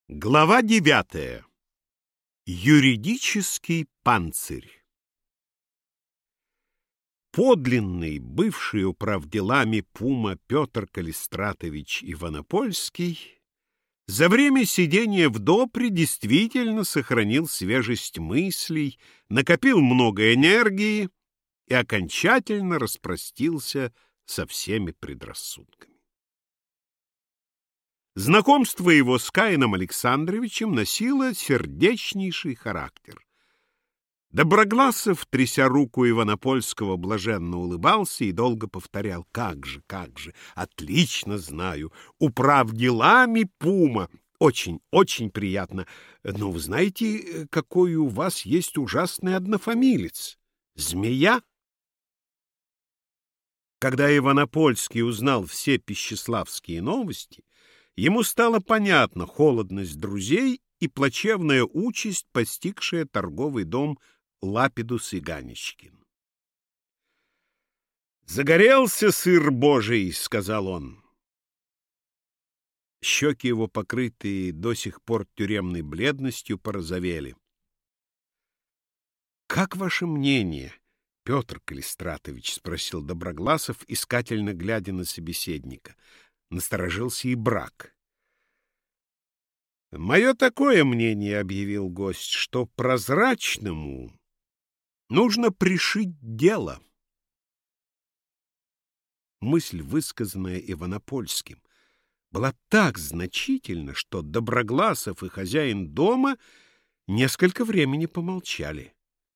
Глава 9. Юридический панцирь. Подлинный, бывший управделами Пума Петр Калистратович Иванопольский за время сидения в допре действительно сохранил свежесть мыслей, накопил много энергии и окончательно распростился со всеми предрассудками. Знакомство его с Каином Александровичем носило сердечнейший характер. Доброгласов, тряся руку Иванопольского, блаженно улыбался и долго повторял: как же, отлично знаю, управделами Пума. Очень, очень приятно. Но вы знаете, какой у вас есть ужасный однофамилец? Змея? Когда Иванопольский узнал все пищеславские новости, ему стало понятна холодность друзей и плачевная участь, постигшая торговый дом Лапидус и Ганечкин. «Загорелся сыр Божий», — сказал он. Щеки его, покрытые до сих пор тюремной бледностью, порозовели. «Как ваше мнение, Петр Калистратович?» — спросил Доброгласов, искательно глядя на собеседника. Насторожился и Брак. «Мое такое мнение, — объявил гость, — что прозрачному нужно пришить дело». Мысль, высказанная Иванопольским, была так значительна, что Доброгласов и хозяин дома несколько времени помолчали.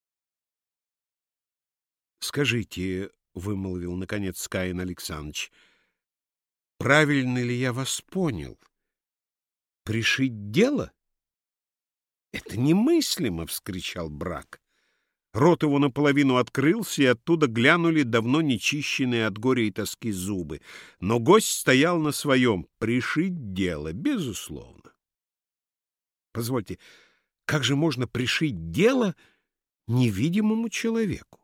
«Скажите, — вымолвил наконец Каин Александрович, — правильно ли я вас понял? Пришить дело? Это немыслимо! — вскричал Брак. Рот его наполовину открылся, и оттуда глянули давно нечищенные от горя и тоски зубы. Но гость стоял на своем. Пришить дело, безусловно. Позвольте, как же можно пришить дело невидимому человеку?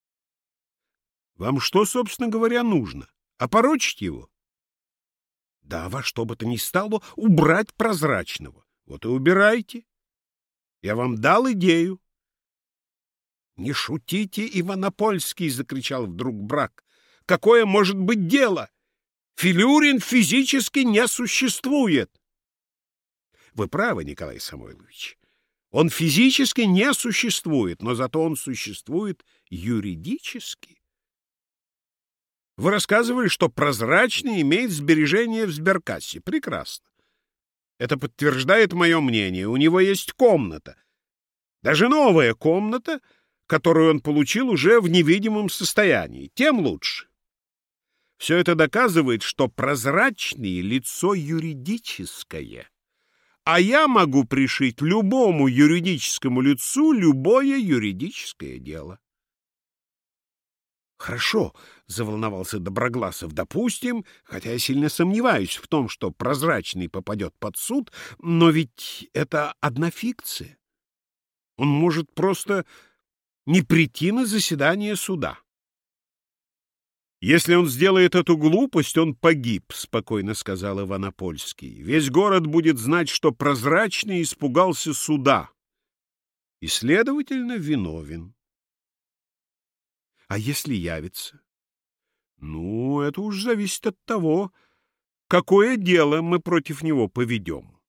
Вам что, собственно говоря, нужно? Опорочить его? Да, во что бы то ни стало, убрать прозрачного. Вот и убирайте. Я вам дал идею. — Не шутите, Иванопольский! — закричал вдруг Брак. — Какое может быть дело? Филюрин физически не существует. — Вы правы, Николай Самойлович. Он физически не существует, но зато он существует юридически. Вы рассказывали, что прозрачный имеет сбережения в сберкассе. Прекрасно. Это подтверждает мое мнение. У него есть комната. Даже новая комната, которую он получил уже в невидимом состоянии. Тем лучше. Все это доказывает, что прозрачный — лицо юридическое. А я могу пришить любому юридическому лицу любое юридическое дело. «Хорошо», — заволновался Доброгласов, — «допустим, хотя я сильно сомневаюсь в том, что прозрачный попадет под суд, но ведь это одна фикция. Он может просто не прийти на заседание суда». «Если он сделает эту глупость, он погиб», — спокойно сказал Иванопольский. «Весь город будет знать, что прозрачный испугался суда и, следовательно, виновен». А если явится? Ну, это уж зависит от того, какое дело мы против него поведем.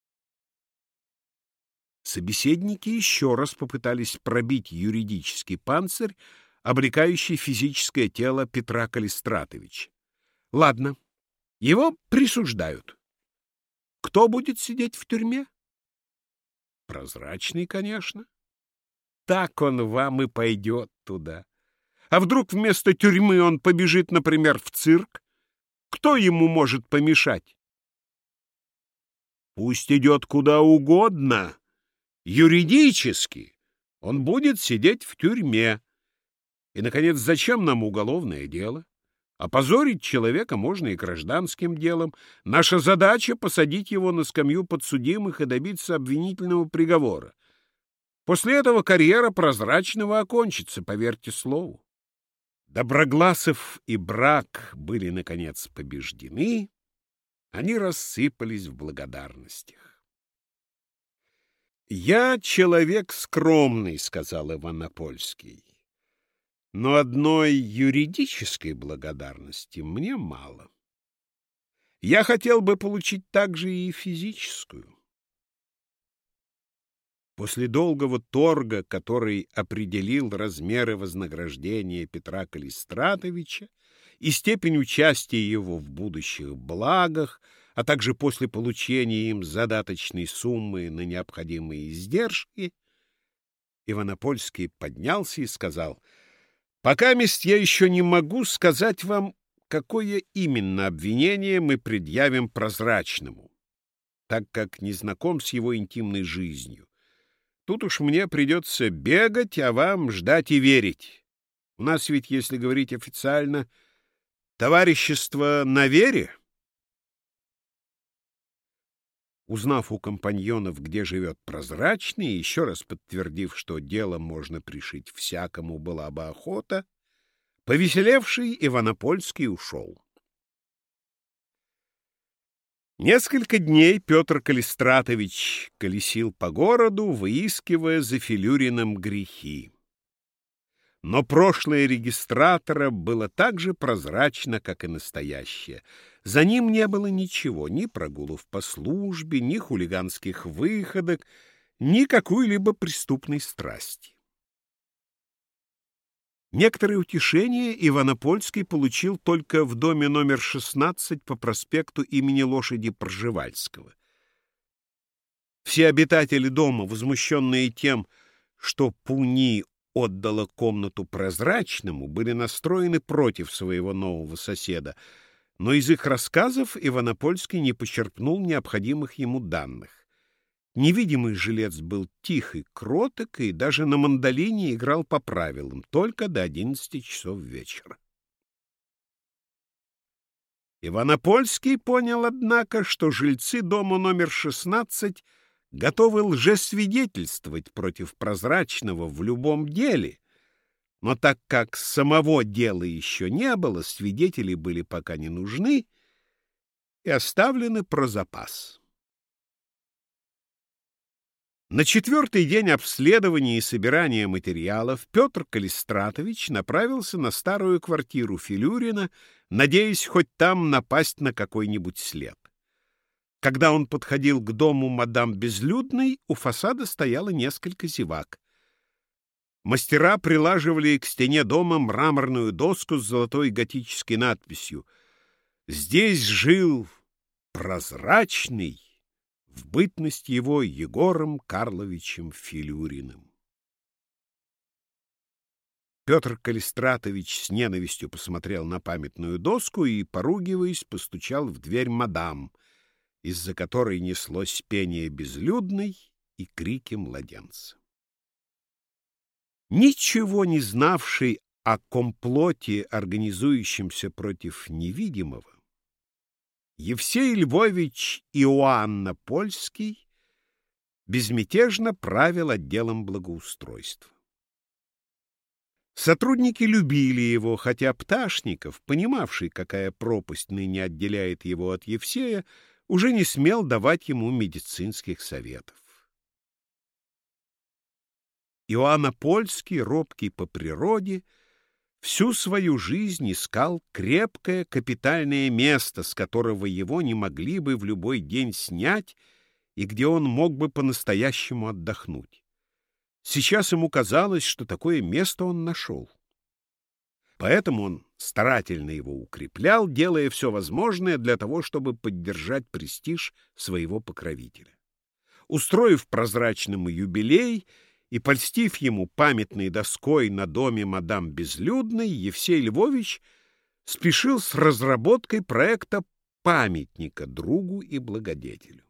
Собеседники еще раз попытались пробить юридический панцирь, облекающий физическое тело Петра Калистратовича. Ладно, его присуждают. Кто будет сидеть в тюрьме? Прозрачный, конечно. Так он вам и пойдет туда. А вдруг вместо тюрьмы он побежит, например, в цирк? Кто ему может помешать? Пусть идет куда угодно. Юридически он будет сидеть в тюрьме. И, наконец, зачем нам уголовное дело? Опозорить человека можно и гражданским делом. Наша задача — посадить его на скамью подсудимых и добиться обвинительного приговора. После этого карьера прозрачного окончится, поверьте слову. Доброгласов и Брак были, наконец, побеждены, они рассыпались в благодарностях. «Я человек скромный», — сказал Иванопольский, «но одной юридической благодарности мне мало. Я хотел бы получить также и физическую». После долгого торга, который определил размеры вознаграждения Петра Калистратовича и степень участия его в будущих благах, а также после получения им задаточной суммы на необходимые издержки, Иванопольский поднялся и сказал: «Покамест я еще не могу сказать вам, какое именно обвинение мы предъявим Прозрачному, так как не знаком с его интимной жизнью. Тут уж мне придется бегать, а вам ждать и верить. У нас ведь, если говорить официально, товарищество на вере». Узнав у компаньонов, где живет Прозрачный, и еще раз подтвердив, что дело можно пришить всякому, была бы охота, повеселевший Иванопольский ушел. Несколько дней Петр Калистратович колесил по городу, выискивая за Филюриным грехи. Но прошлое регистратора было так же прозрачно, как и настоящее. За ним не было ничего, ни прогулов по службе, ни хулиганских выходок, ни какой-либо преступной страсти. Некоторое утешение Иванопольский получил только в доме номер 16 по проспекту имени лошади Пржевальского. Все обитатели дома, возмущенные тем, что Пуни отдала комнату Прозрачному, были настроены против своего нового соседа, но из их рассказов Иванопольский не почерпнул необходимых ему данных. Невидимый жилец был тихий, кроток и даже на мандолине играл по правилам, только до 11 часов вечера. Иванопольский понял, однако, что жильцы дома номер 16 готовы лжесвидетельствовать против Прозрачного в любом деле, но так как самого дела еще не было, свидетели были пока не нужны и оставлены про запас. На четвертый день обследования и собирания материалов Петр Калистратович направился на старую квартиру Филюрина, надеясь хоть там напасть на какой-нибудь след. Когда он подходил к дому мадам Безлюдной, у фасада стояло несколько зевак. Мастера прилаживали к стене дома мраморную доску с золотой готической надписью: «Здесь жил Прозрачный, в бытность его Егором Карловичем Филюриным». Петр Калистратович с ненавистью посмотрел на памятную доску и, поругиваясь, постучал в дверь мадам, из-за которой неслось пение Безлюдной и крики младенца. Ничего не знавший о комплоте, организующемся против невидимого, Евсей Львович Иоанна Польский безмятежно правил отделом благоустройства. Сотрудники любили его, хотя Пташников, понимавший, какая пропасть ныне отделяет его от Евсея, уже не смел давать ему медицинских советов. Иоанн Польский, робкий по природе, всю свою жизнь искал крепкое капитальное место, с которого его не могли бы в любой день снять и где он мог бы по-настоящему отдохнуть. Сейчас ему казалось, что такое место он нашел. Поэтому он старательно его укреплял, делая все возможное для того, чтобы поддержать престиж своего покровителя. Устроив Прозрачному юбилей и польстив ему памятной доской на доме мадам Безлюдной, Евсей Львович спешил с разработкой проекта памятника другу и благодетелю.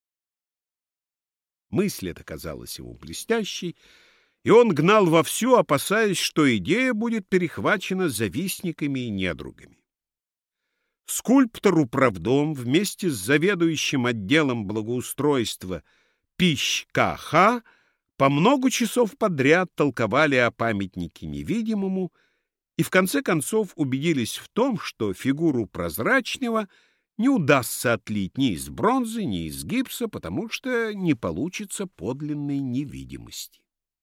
Мысль эта казалась ему блестящей, и он гнал вовсю, опасаясь, что идея будет перехвачена завистниками и недругами. Скульптор-управдом вместе с заведующим отделом благоустройства Пищ К.Х. по много часов подряд толковали о памятнике невидимому и в конце концов убедились в том, что фигуру Прозрачного не удастся отлить ни из бронзы, ни из гипса, потому что не получится подлинной невидимости.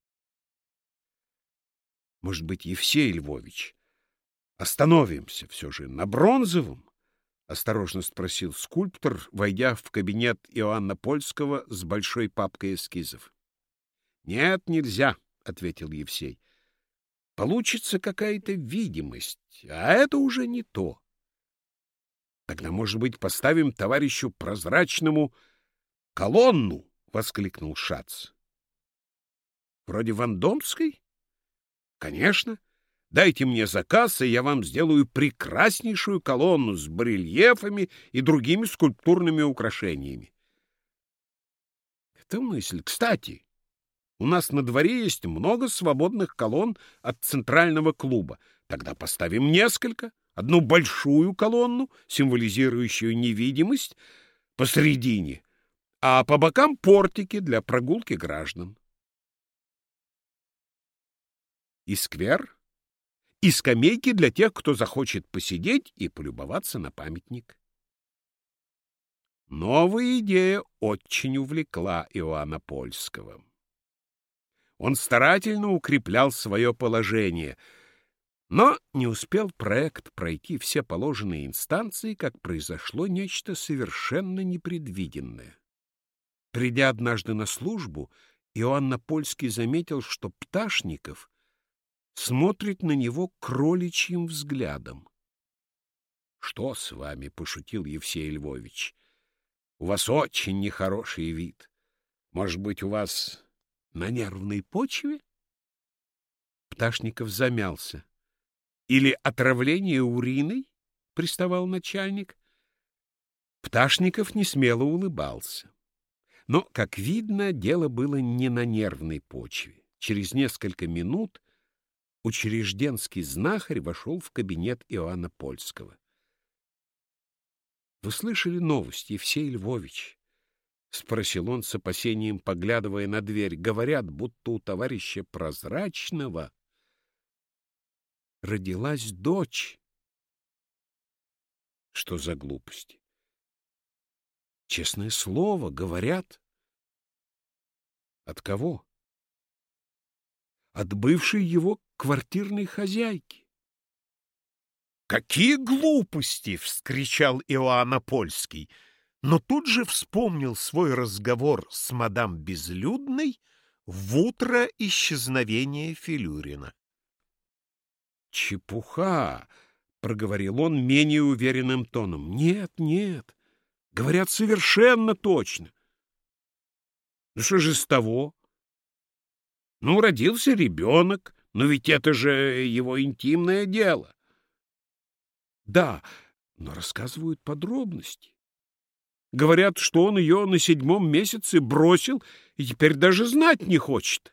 Может быть, Евсей Львович, остановимся все же на бронзовом? — осторожно спросил скульптор, войдя в кабинет Иоанна Польского с большой папкой эскизов. — Нет, нельзя, — ответил Евсей. — Получится какая-то видимость, а это уже не то. Тогда, может быть, поставим товарищу Прозрачному колонну, — воскликнул Шац. — Вроде Вандомской? — Конечно. Дайте мне заказ, и я вам сделаю прекраснейшую колонну с барельефами и другими скульптурными украшениями. Это мысль. Кстати, у нас на дворе есть много свободных колонн от Центрального клуба. Тогда поставим несколько. Одну большую колонну, символизирующую невидимость, посредине, а по бокам портики для прогулки граждан. И сквер, и скамейки для тех, кто захочет посидеть и полюбоваться на памятник. Новая идея очень увлекла Иоанна Польского. Он старательно укреплял свое положение, но не успел проект пройти все положенные инстанции, как произошло нечто совершенно непредвиденное. Придя однажды на службу, Иоанн Польский заметил, что Пташников смотрит на него кроличьим взглядом. — Что с вами? — пошутил Евсей Львович. — У вас очень нехороший вид. Может быть, у вас на нервной почве? Пташников замялся. — Или отравление уриной? — приставал начальник. Пташников несмело улыбался. Но, как видно, дело было не на нервной почве. Через несколько минут учрежденский знахарь вошел в кабинет Иоанна Польского. — Вы слышали новость, Евсей Львович? — спросил он с опасением, поглядывая на дверь. — Говорят, будто у товарища Прозрачного родилась дочь. — Что за глупости? — Честное слово, говорят. — От кого? — От бывшей его квартирной хозяйки. «Какие глупости!» — вскричал Иоанн Польский, но тут же вспомнил свой разговор с мадам Безлюдной в утро исчезновения Филюрина. «Чепуха!» — проговорил он менее уверенным тоном. «Нет, нет, говорят совершенно точно. Ну что же с того? Ну, родился ребенок, но ведь это же его интимное дело». Да, но рассказывают подробности. Говорят, что он ее на 7-м месяце бросил и теперь даже знать не хочет.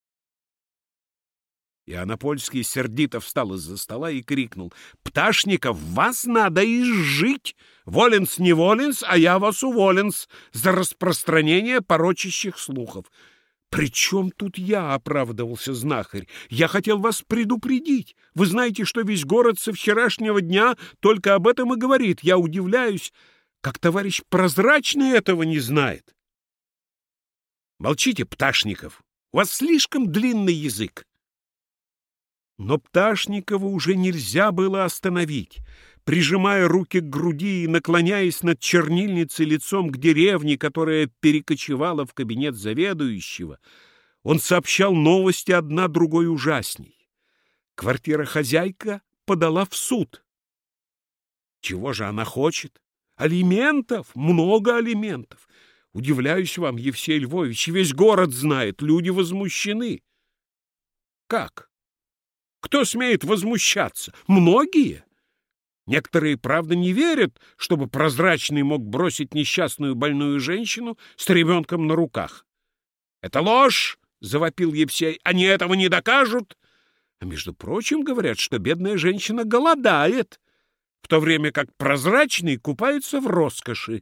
Иоанн Польский сердито встал из-за стола и крикнул: «Пташников, вас надо изжить! Воленс не воленс, а я вас уволенс за распространение порочащих слухов». «При чем тут я?» — оправдывался знахарь. «Я хотел вас предупредить. Вы знаете, что весь город со вчерашнего дня только об этом и говорит. Я удивляюсь, как товарищ Прозрачный этого не знает». «Молчите, Пташников, у вас слишком длинный язык». Но Пташникова уже нельзя было остановить. Прижимая руки к груди и наклоняясь над чернильницей лицом к деревне, которая перекочевала в кабинет заведующего, он сообщал новости одна другой ужасней. Квартира-хозяйка подала в суд. Чего же она хочет? Алиментов, много алиментов. Удивляюсь вам, Евсей Львович, весь город знает, люди возмущены. Как? Кто смеет возмущаться? Многие. Некоторые, правда, не верят, чтобы Прозрачный мог бросить несчастную больную женщину с ребенком на руках. — Это ложь! — завопил Евсей. — Они этого не докажут. А между прочим, говорят, что бедная женщина голодает, в то время как Прозрачный купается в роскоши.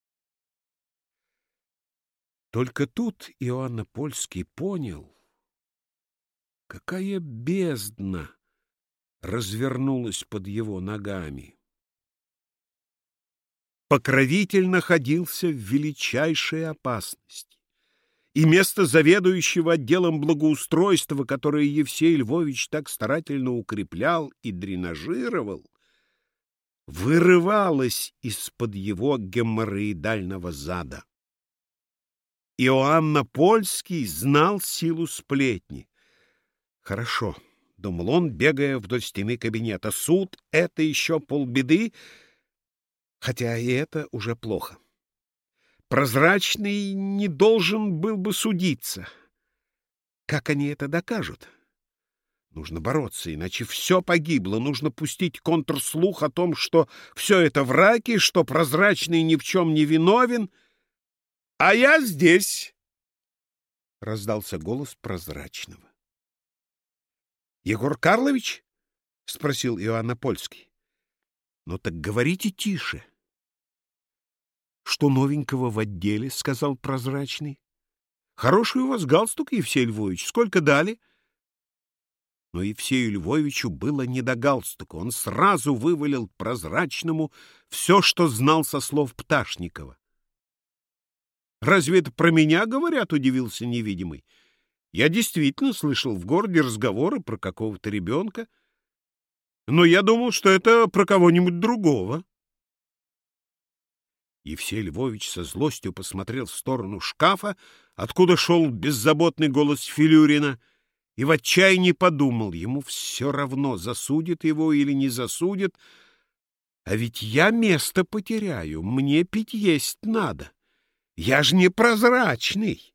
Только тут Иоанн Польский понял, какая бездна развернулась под его ногами. Покровитель находился в величайшей опасности, и место заведующего отделом благоустройства, которое Евсей Львович так старательно укреплял и дренажировал, вырывалось из-под его геморроидального зада. Иоанн Польский знал силу сплетни. «Хорошо», — думал он, бегая вдоль стены кабинета, — «суд — это еще полбеды, хотя и это уже плохо. Прозрачный не должен был бы судиться. Как они это докажут? Нужно бороться, иначе все погибло. Нужно пустить контрслух о том, что все это враки, что Прозрачный ни в чем не виновен. «А я здесь!» — раздался голос Прозрачного. «Егор Карлович?» — спросил Иоанн Польский. «Ну так говорите тише». «Что новенького в отделе?» — сказал Прозрачный. «Хороший у вас галстук, Евсей Львович. Сколько дали?» Но Евсею Львовичу было не до галстука. Он сразу вывалил Прозрачному все, что знал со слов Пташникова. «Разве это про меня говорят?» — удивился невидимый. «Я действительно слышал в городе разговоры про какого-то ребенка, но я думал, что это про кого-нибудь другого». Евсей Львович со злостью посмотрел в сторону шкафа, откуда шел беззаботный голос Филюрина, и в отчаянии подумал: ему все равно, засудит его или не засудит, а ведь я место потеряю, мне пить есть надо. Я ж не Прозрачный.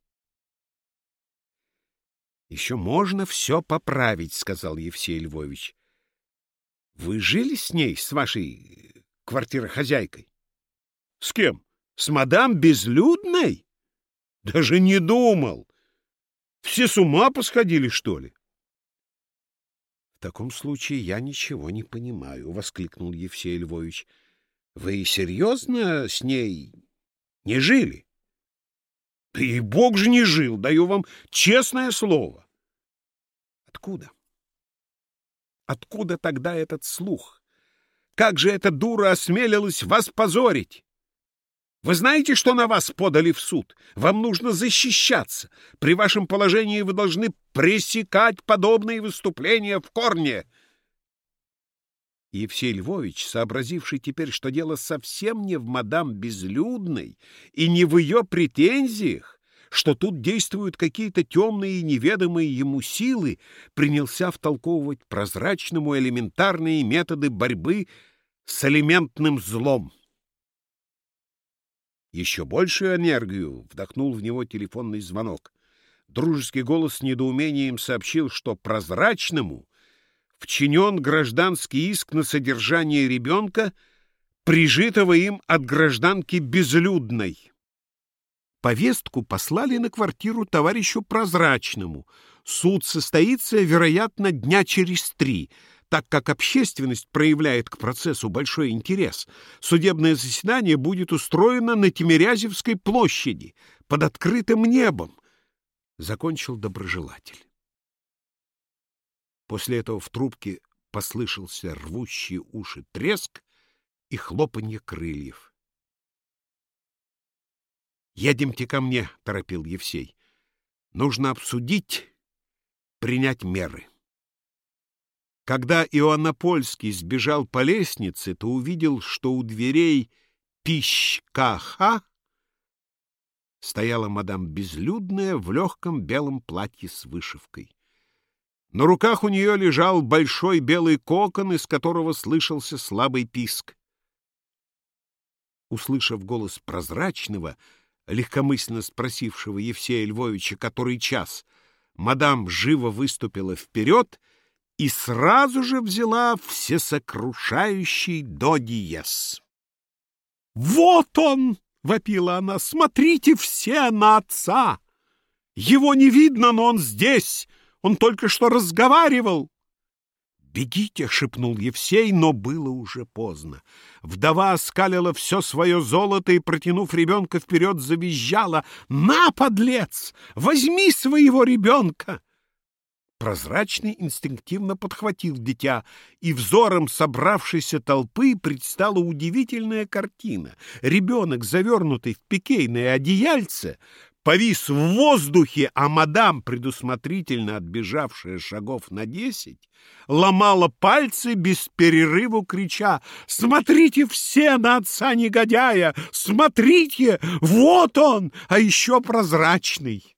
«Еще можно все поправить», — сказал Евсей Львович. «Вы жили с ней, с вашей квартирохозяйкой?» «С кем? С мадам Безлюдной? Даже не думал. Все с ума посходили, что ли?» «В таком случае я ничего не понимаю», — воскликнул Евсей Львович. «Вы серьезно с ней не жили?» «Да и бог же не жил, даю вам честное слово». «Откуда? Откуда тогда этот слух? Как же эта дура осмелилась вас позорить? Вы знаете, что на вас подали в суд? Вам нужно защищаться. При вашем положении вы должны пресекать подобные выступления в корне». Евсей Львович, сообразивший теперь, что дело совсем не в мадам Безлюдной и не в ее претензиях, что тут действуют какие-то темные и неведомые ему силы, принялся втолковывать Прозрачному элементарные методы борьбы с элементным злом. Еще большую энергию вдохнул в него телефонный звонок. Дружеский голос с недоумением сообщил, что Прозрачному вчинен гражданский иск на содержание ребенка, прижитого им от гражданки Безлюдной. Повестку послали на квартиру товарищу Прозрачному. Суд состоится, вероятно, дня через 3. Так как общественность проявляет к процессу большой интерес, судебное заседание будет устроено на Тимирязевской площади, под открытым небом, — закончил доброжелатель. После этого в трубке послышался рвущий уши треск и хлопанье крыльев. «Едемте ко мне», — торопил Евсей. «Нужно обсудить, принять меры». Когда Иоанн Польский сбежал по лестнице, то увидел, что у дверей Пищ-Ка-Ха стояла мадам Безлюдная в легком белом платье с вышивкой. На руках у нее лежал большой белый кокон, из которого слышался слабый писк. Услышав голос Прозрачного, легкомысленно спросившего Евсея Львовича, который час, мадам живо выступила вперед и сразу же взяла всесокрушающий до диез. «Вот он!» — вопила она. «Смотрите все на отца! Его не видно, но он здесь! Он только что разговаривал!» «Бегите!» — шепнул Евсей, но было уже поздно. Вдова оскалила все свое золото и, протянув ребенка вперед, завизжала: «На, подлец! Возьми своего ребенка!» Прозрачный инстинктивно подхватил дитя, и взором собравшейся толпы предстала удивительная картина. Ребенок, завернутый в пикейное одеяльце, повис в воздухе, а мадам, предусмотрительно отбежавшая шагов на 10, ломала пальцы без перерыву, крича: «Смотрите все на отца-негодяя! Смотрите! Вот он, а еще прозрачный!»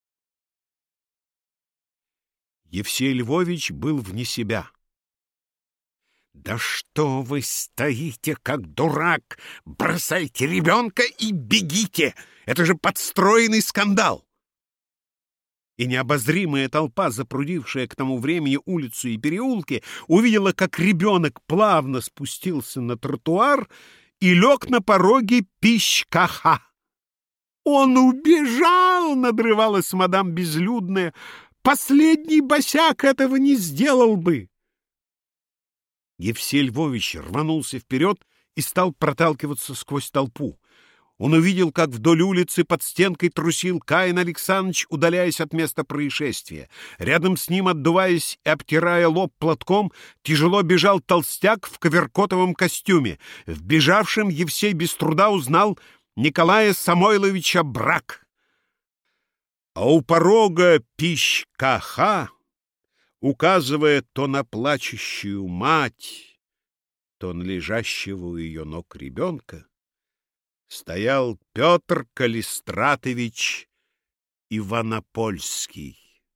Евсей Львович был вне себя. «Да что вы стоите, как дурак! Бросайте ребенка и бегите! Это же подстроенный скандал!» И необозримая толпа, запрудившая к тому времени улицу и переулки, увидела, как ребенок плавно спустился на тротуар и лег на пороге Пищ-Ка-Ха. «Он убежал!» — надрывалась мадам Безлюдная. «Последний босяк этого не сделал бы!» Евсей Львович рванулся вперед и стал проталкиваться сквозь толпу. Он увидел, как вдоль улицы под стенкой трусил Каин Александрович, удаляясь от места происшествия. Рядом с ним, отдуваясь и обтирая лоб платком, тяжело бежал толстяк в коверкотовом костюме. В бежавшем Евсей без труда узнал Николая Самойловича Брак. А у порога Пищ-Ка-Ха, указывая то на плачущую мать, то на лежащего у ее ног ребенка, стоял Петр Калистратович Иванопольский.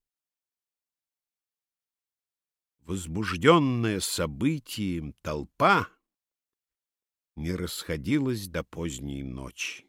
Возбужденная событием толпа не расходилась до поздней ночи.